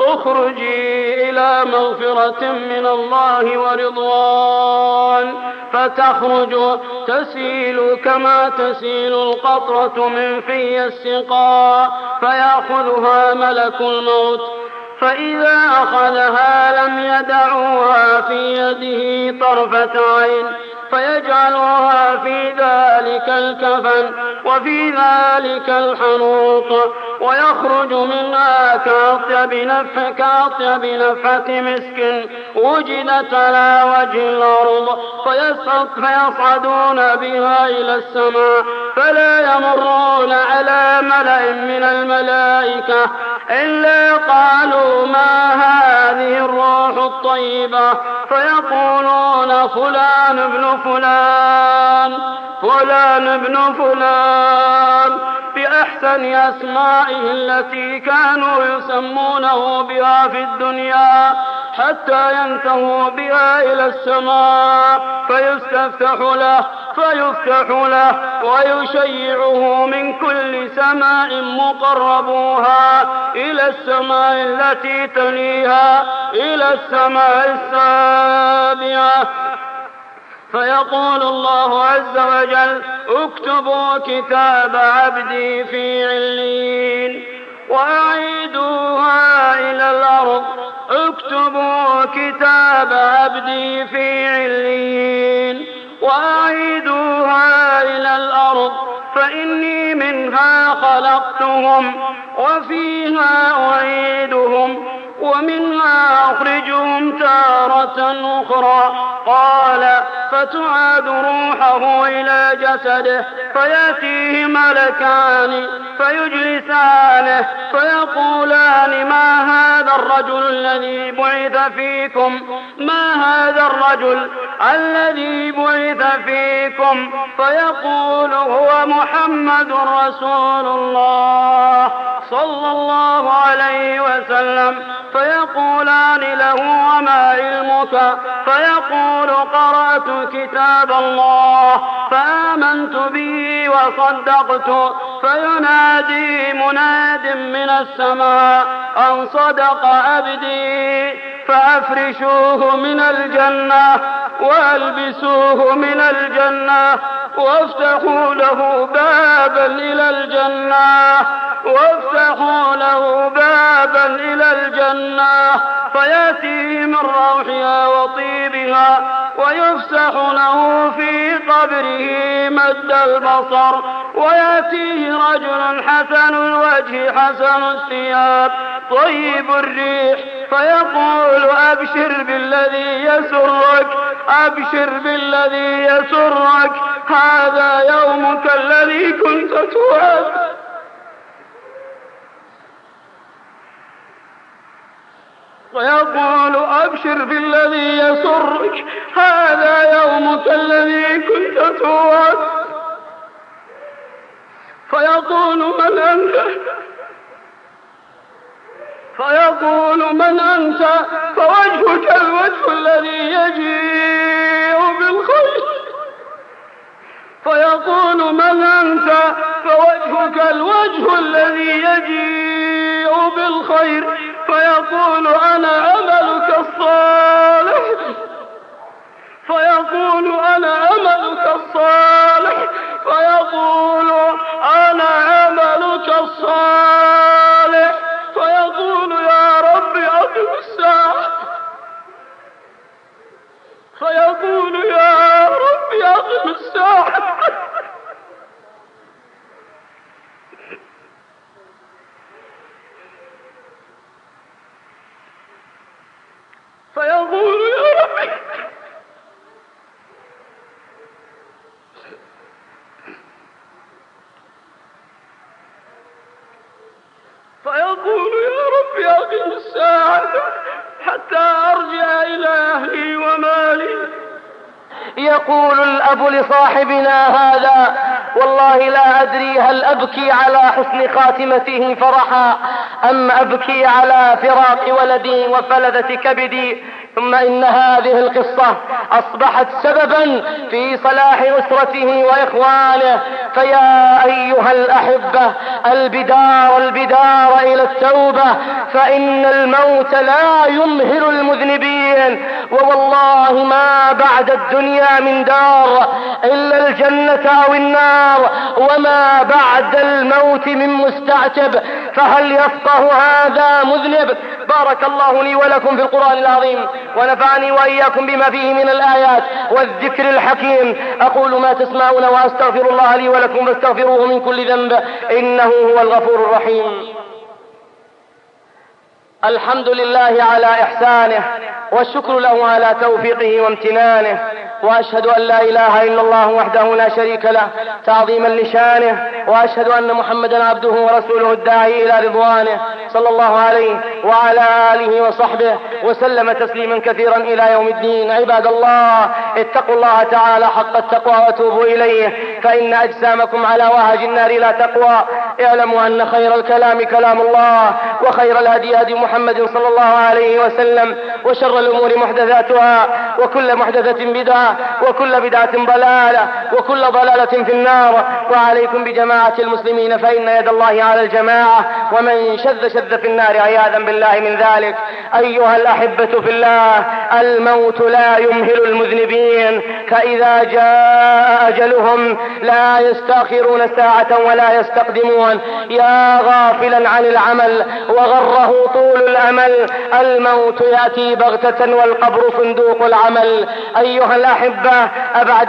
اخرجي إلى مغفرة من الله ورضوان، فتخرج تسيل كما تسيل القطرة من في السقاء فيأخذها ملك الموت، فإذا أخذها لم يدعوها في يده طرفة عين فيجعلها في ذلك الكفن وفي ذلك الحنوط، ويخرج منها كأطيب نفحة مسك وجدت على وجه الأرض، فيصعدون بها إلى السماء فلا يمرون على ملأ من الملائكة إلا قالوا ما هذه الروح الطيبة، فيقولون فلان ابن فلان فلان ابن فلان بأحسن أسمائه التي كانوا يسمونه بها في الدنيا، حتى ينتهوا بها إلى السماء فيفتح له ويشيعه من كل سماء مقربوها إلى السماء التي تليها إلى السماء السابعة، فيقول الله عز وجل اكتبوا كتاب عبدي في عليين وأعيدوها إلى الأرض. اكتبوا كتاب عبدي في عليين وأعيدوها إلى الأرض، فإني منها خلقتهم وفيها أعيدهم ومنها أخرجهم تارة أخرى. قال فتعاد روحه إلى جسده فيأتيه ملكان فيجلسانه فيقولان ما هذا الرجل الذي بعث فيكم فيقول هو محمد رسول الله صلى الله عليه وسلم، فيقولان له وما علمك؟ فيقول قرأت كتاب الله فآمنت به وصدقت، فينادي مناد من السماء أن صدق عبدي، فأفرشوه من الجنة وألبسوه من الجنة وافتحوا له بابا إلى الجنة فيأتيه من روحها وطيبها ويفسح له في قبره مد البصر، ويأتيه رجل حسن الوجه حسن الثياب طيب الريح فيقول أبشر بالذي يسرك هذا يومك الذي كنت توعد. ويقول أبشر بالذي يسرك هذا يومك الذي كنت توعد. فيقول من أنت؟ فوجهك الوجه الذي يجيء بالخير. فيقول من أنت؟ فوجهك الوجه الذي يجيء بالخير. فيقول أنا عملك الصالح. الصالح فيقول أنا عملك الصالح، فيقول يا رب أقم الساعة، فيقول يا رب أقم الساعة، فيقول يا رب أقم الساعة حتى أرجع إلى أهلي ومالي. يقول الأب لصاحبنا هذا والله لا أدري هل أبكي على حسن خاتمته فرحا أم أبكي على فراق ولدي وفلذة كبدي. ثم إن هذه القصة أصبحت سببا في صلاح أسرته وإخوانه. فيا أيها الأحبة البدار إلى التوبة، فإن الموت لا يمهل المذنبين، ووالله ما بعد الدنيا من دار إلا الجنة أو النار، وما بعد الموت من مستعتب، فهل يفقه هذا مذنب؟ بارك الله لي ولكم في القرآن العظيم، ونفعني وإياكم بما فيه من الآيات والذكر الحكيم. أقول ما تسمعون وأستغفر الله لي ولكم فاستغفروه من كل ذنب إنه هو الغفور الرحيم. الحمد لله على إحسانه، والشكر له على توفيقه وامتنانه، وأشهد أن لا إله إلا الله وحده لا شريك له تعظيما لشانه، وأشهد أن محمدا عبده ورسوله الداعي إلى رضوانه صلى الله عليه وعلى آله وصحبه وسلم تسليما كثيرا إلى يوم الدين. عباد الله، اتقوا الله تعالى حق التقوى وتوبوا إليه، فإن أجسامكم على وهج النار لا تقوى. اعلموا أن خير الكلام كلام الله، وخير الهدي هدي محمد صلى الله عليه وسلم، وشر الأمور محدثاتها، وكل محدثة بدعة، وكل بدعة ضلالة، وكل ضلالة في النار. وعليكم بجماعة المسلمين، فإن يد الله على الجماعة، ومن شذ في النار عياذا بالله من ذلك. أيها الأحبة في الله، الموت لا يمهل المذنبين، فإذا جاء أجلهم لا يستأخرون ساعة ولا يستقدمون. يا غافلا عن العمل وغره طول الأمل، الموت يأتي بغتة والقبر صندوق العمل. أيها الأحبة، أبعد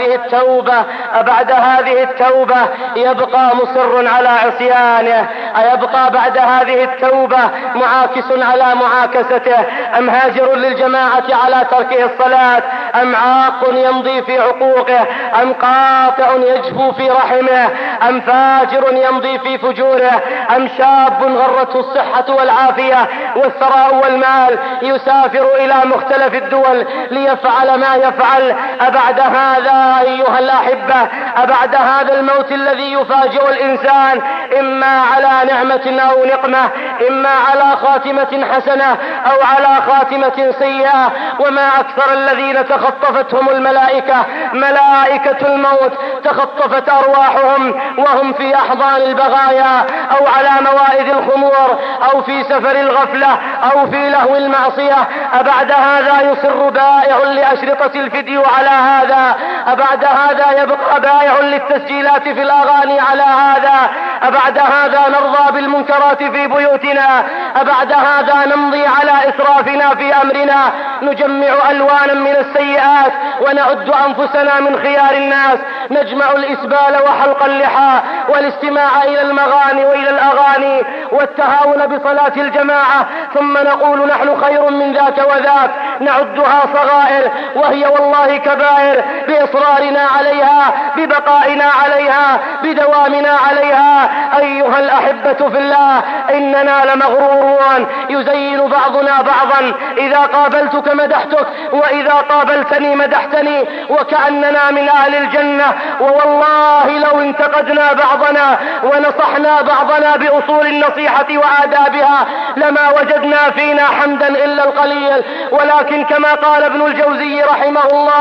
هذه التوبة يبقى مصر على عصيانه؟ أيبقى بعد هذه التوبة معاكس على معاكسته؟ أم هاجر للجماعة على تركه الصلاة؟ أم عاق يمضي في عقوقه؟ أم قاطع يجفو في رحمه؟ أم فاجر يمضي في فجوره؟ أم شاب غرته الصحة والعافية والثراء والمال يسافر إلى مختلف الدول ليفعل ما يفعل؟ أبعد هذا أيها الأحبة، أبعد هذا الموت الذي يفاجئ الإنسان إما على نعمة أو نقمة، إما على خاتمة حسنة أو على خاتمة سيئة. وما أكثر الذين تخطفتهم الملائكة، ملائكة الموت تخطفت أرواحهم وهم في أحضان البغايا، أو على موائد الخمور، أو في سفر الغفلة، أو في لهو المعصية. أبعد هذا يصر بائع لأشرطة الفيديو على هذا، أبعد هذا يبقى بائع للتسجيلات في الأغاني على هذا، أبعد هذا نرضى بالمنكرات في بيوتنا، أبعد هذا نمضي على إسرافنا في أمرنا، نجمع ألوانا من السيئات ونعد أنفسنا من خيار الناس، نجمع الإسبال وحلق اللحى والاستماع إلى المغاني وإلى الأغاني والتهاون بصلاة الجماعة، ثم نقول نحن خير من ذاك وذاك، نعدها صغائر وهي والله كبائر، بإصرارنا عليها، ببقائنا عليها، بدوامنا عليها. أيها الأحبة في الله، إننا لمغرورون، يزين بعضنا بعضا، إذا قابلتك مدحتك، وإذا قابلتني مدحتني، وكأننا من أهل الجنة. ووالله لو انتقدنا بعضنا ونصحنا بعضنا بأصول النصيحة وآدابها لما وجدنا فينا حمدا إلا القليل. ولكن كما قال ابن الجوزي رحمه الله: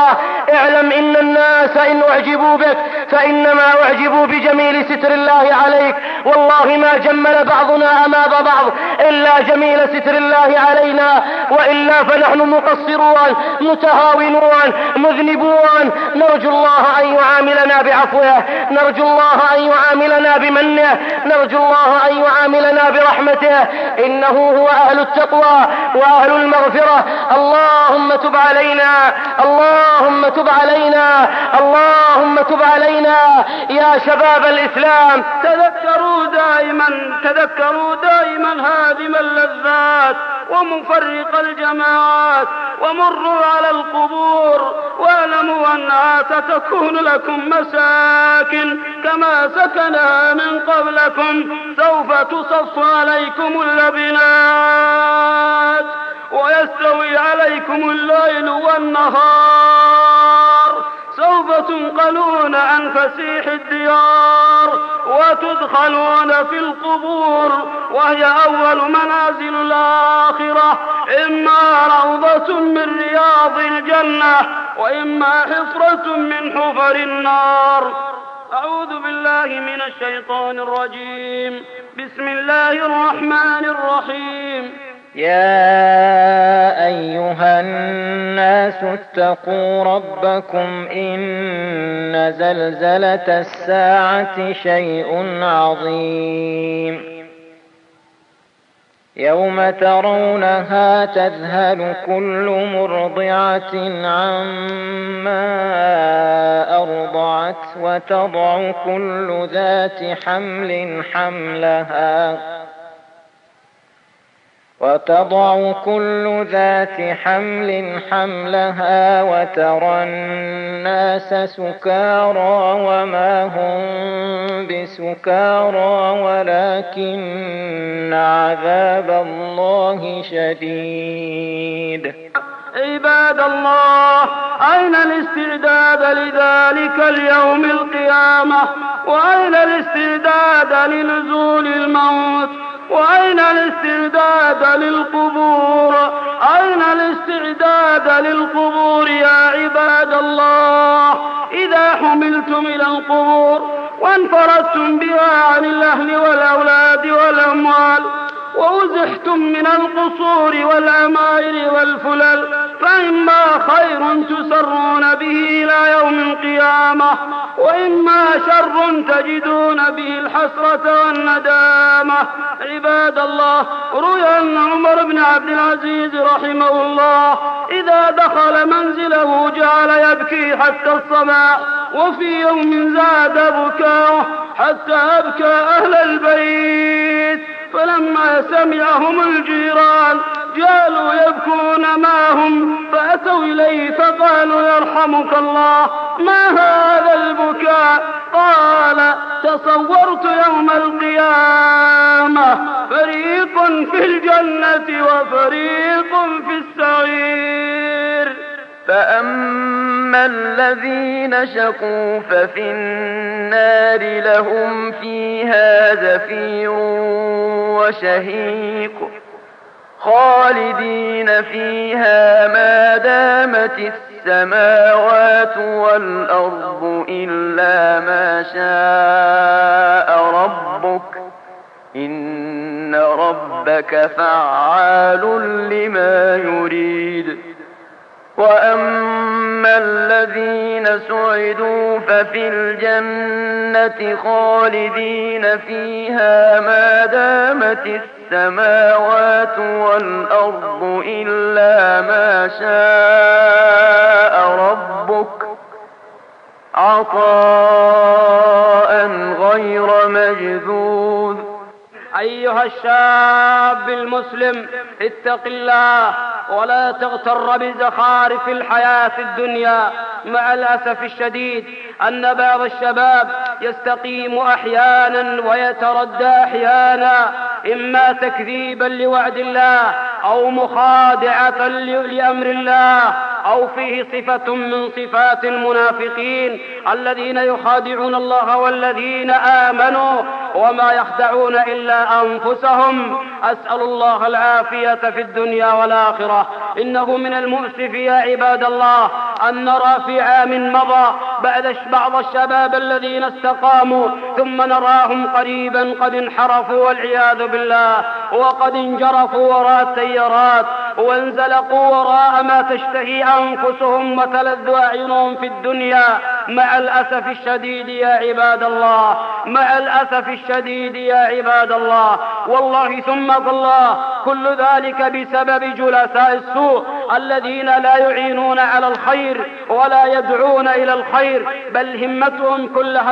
اعلم إن الناس إن أعجبوا بك فإنما أعجبوا بجميل ستر الله عليك. والله ما جمل بعضنا أمام بعض إلا جميل ستر الله علينا، وإلا فنحن مقصرون متهاونون مذنبون. نرجو الله أن يعاملنا بعفوه، نرجو الله أن يعاملنا بمنه، نرجو الله أن يعاملنا برحمته، إنه هو أهل التقوى وأهل المغفرة. اللهم تب علينا، اللهم تب علينا، اللهم تب علينا يا شباب الإسلام. تذكروا دائما هادم اللذات ومفرق الجماعات، ومروا على القبور واعلموا أنها ستكون لكم مساكن كما سكنها من قبلكم. سوف تصف عليكم اللبنات ويستوي عليكم الليل والنهار. سوف تنقلون عن فسيح الديار وتدخلون في القبور، وهي أول منازل الآخرة، إما روضة من رياض الجنة وإما حفرة من حفر النار. أعوذ بالله من الشيطان الرجيم. بسم الله الرحمن الرحيم. يا أيها الناس اتقوا ربكم إن زلزلة الساعة شيء عظيم. يوم ترونها تذهل كل مرضعة عما أرضعت وتضع كل ذات حمل حملها وترى الناس سكارى وما هم بسكارى ولكن عذاب الله شديد. عباد الله، أين الاستعداد لذلك اليوم القيامة؟ وأين الاستعداد لنزول الموت؟ وأين الاستعداد للقبور؟ أين الاستعداد للقبور يا عباد الله؟ إذا حملتم إلى القبور وانفردتم بها عن الأهل والأولاد والأموال، وأزحتم من القصور والعمائر والفلل، فإما خير تسرون به إلى يوم القيامة، وإما شر تجدون به الحسرة والندامة. عباد الله، روي أن عمر بن عبد العزيز رحمه الله إذا دخل منزله جعل يبكي حتى الصباح، وفي يوم زاد بكاؤه حتى أبكى أهل البيت، فلما سمعهم الجيران جعلوا يبكون معهم، فأتوا إليه فقالوا يرحمك الله ما هذا البكاء؟ قال تصورت يوم القيامة فريق في الجنة وفريق في السعير. فأما الذين شقوا ففي النار لهم فيها زفير وشهيق خالدين فيها ما دامت السماوات والأرض إلا ما شاء ربك إن ربك فعال لما يريد. وأما الذين سعدوا ففي الجنة خالدين فيها ما دامت السماوات والأرض إلا ما شاء ربك عطاء غير مجذوذ. أيها الشاب المسلم، اتق الله ولا تغتر بزخارف الحياة الدنيا. مع الأسف الشديد أن بعض الشباب يستقيم أحيانا ويتردى أحيانا، إما تكذيبا لوعد الله أو مخادعة لأمر الله، أو فيه صفة من صفات المنافقين الذين يخادعون الله والذين آمنوا وما يخدعون إلا أنفسهم. أسأل الله العافية في الدنيا والآخرة. إنه من المؤسف يا عباد الله أن نرى في عام مضى بعض الشباب الذين استقاموا ثم نراهم قريبا قد انحرفوا والعياذ بالله، وقد انجرفوا وراء التيارات وانزلقوا وراء ما تشتهي أنفسهم وتلذ أعينهم في الدنيا. مع الأسف الشديد يا عباد الله، مع الأسف الشديد يا عباد الله، والله ثم الله كل ذلك بسبب جلساء السوء الذين لا يعينون على الخير ولا يدعون إلى الخير، بل همتهم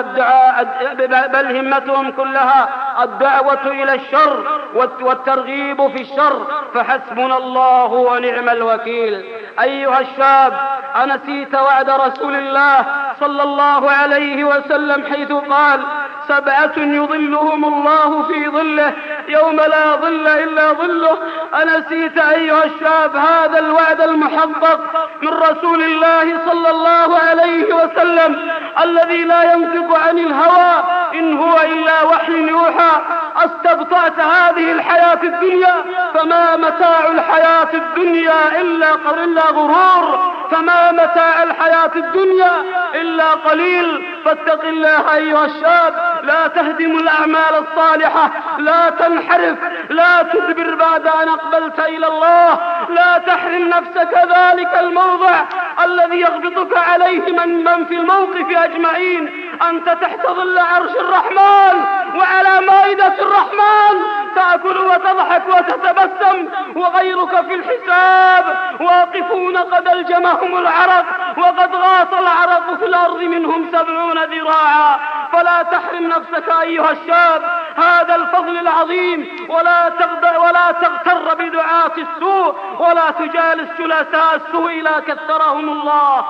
كلها الدعوة إلى الشر والترغيب في الشر، فحسبنا الله ونعم الوكيل. أيها الشاب، أنسيت وعد رسول الله صلى الله عليه وسلم حيث قال: 7 يظلهم الله في ظله يوم لا ظل إلا ظله؟ أنسيت أيها الشاب هذا الوعد المحقق من رسول الله صلى الله عليه وسلم الذي لا ينطق عن الهوى إن هو إلا وحي يوحى؟ استبطأت هذه الحياة الدنيا، فما متاع الحياة الدنيا إلا غرور، فما متاع الحياة الدنيا إلا قليل. فاتق الله أيها الشاب، لا تهدم الأعمال الصالحة، لا تنحرف، لا تدبر بعد أن أقبلت إلى الله، لا تحرم نفسك ذلك الموضع الذي يغبطك عليه من في الموقف أجمعين. أنت تحت ظل عرش الرحمن وعلى مائدة الرحمن، تأكل وتضحك وتتبسم، وغيرك في الحساب واقفون قد ألجمهم العرق وقد غاص العرق في الأرض منهم 70 ذراعا. فلا تحرم نفسك أيها الشاب هذا الفضل العظيم، ولا تغتر بدعاة السوء، ولا تجالس جلساء السوء لا كثرهم الله.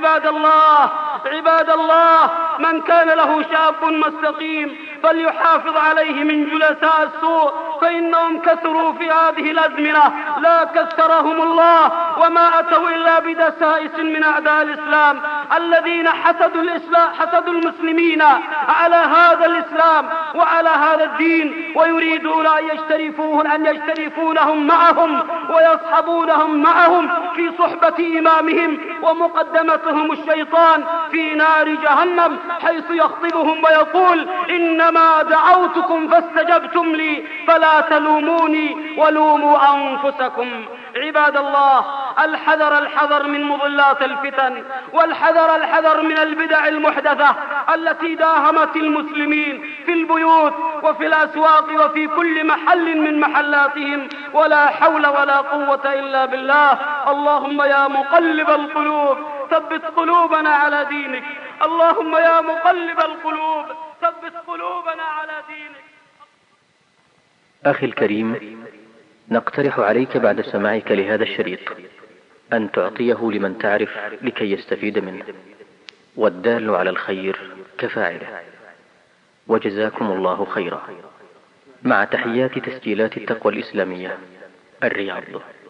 عباد الله، من كان له شاب مستقيم فليحافظ عليه من جلساء السوء، فإنهم كثروا في هذه الأزمنة لا كثرهم الله، وما أتوا إلا بدسائس من أعداء الإسلام الذين حسدوا المسلمين على هذا الإسلام وعلى هذا الدين، ويريدون أن يجترفونهم معهم ويصحبونهم معهم في صحبة إمامهم، ومقدمتهم الشيطان في نار جهنم، حيث يخطبهم ويقول: إنما دعوتكم فاستجبتم لي فلا تلوموني ولوموا أنفسكم. عباد الله، الحذر من مضلات الفتن، والحذر من البدع المحدثة التي داهمت المسلمين في البيوت وفي الأسواق وفي كل محل من محلاتهم، ولا حول ولا قوة إلا بالله. اللهم يا مقلب القلوب ثبت قلوبنا على دينك، اللهم يا مقلب القلوب ثبت قلوبنا على دينك. أخي الكريم، نقترح عليك بعد سماعك لهذا الشريط أن تعطيه لمن تعرف لكي يستفيد منه، والدال على الخير كفاعله. وجزاكم الله خيرا. مع تحيات تسجيلات التقوى الإسلامية، الرياض.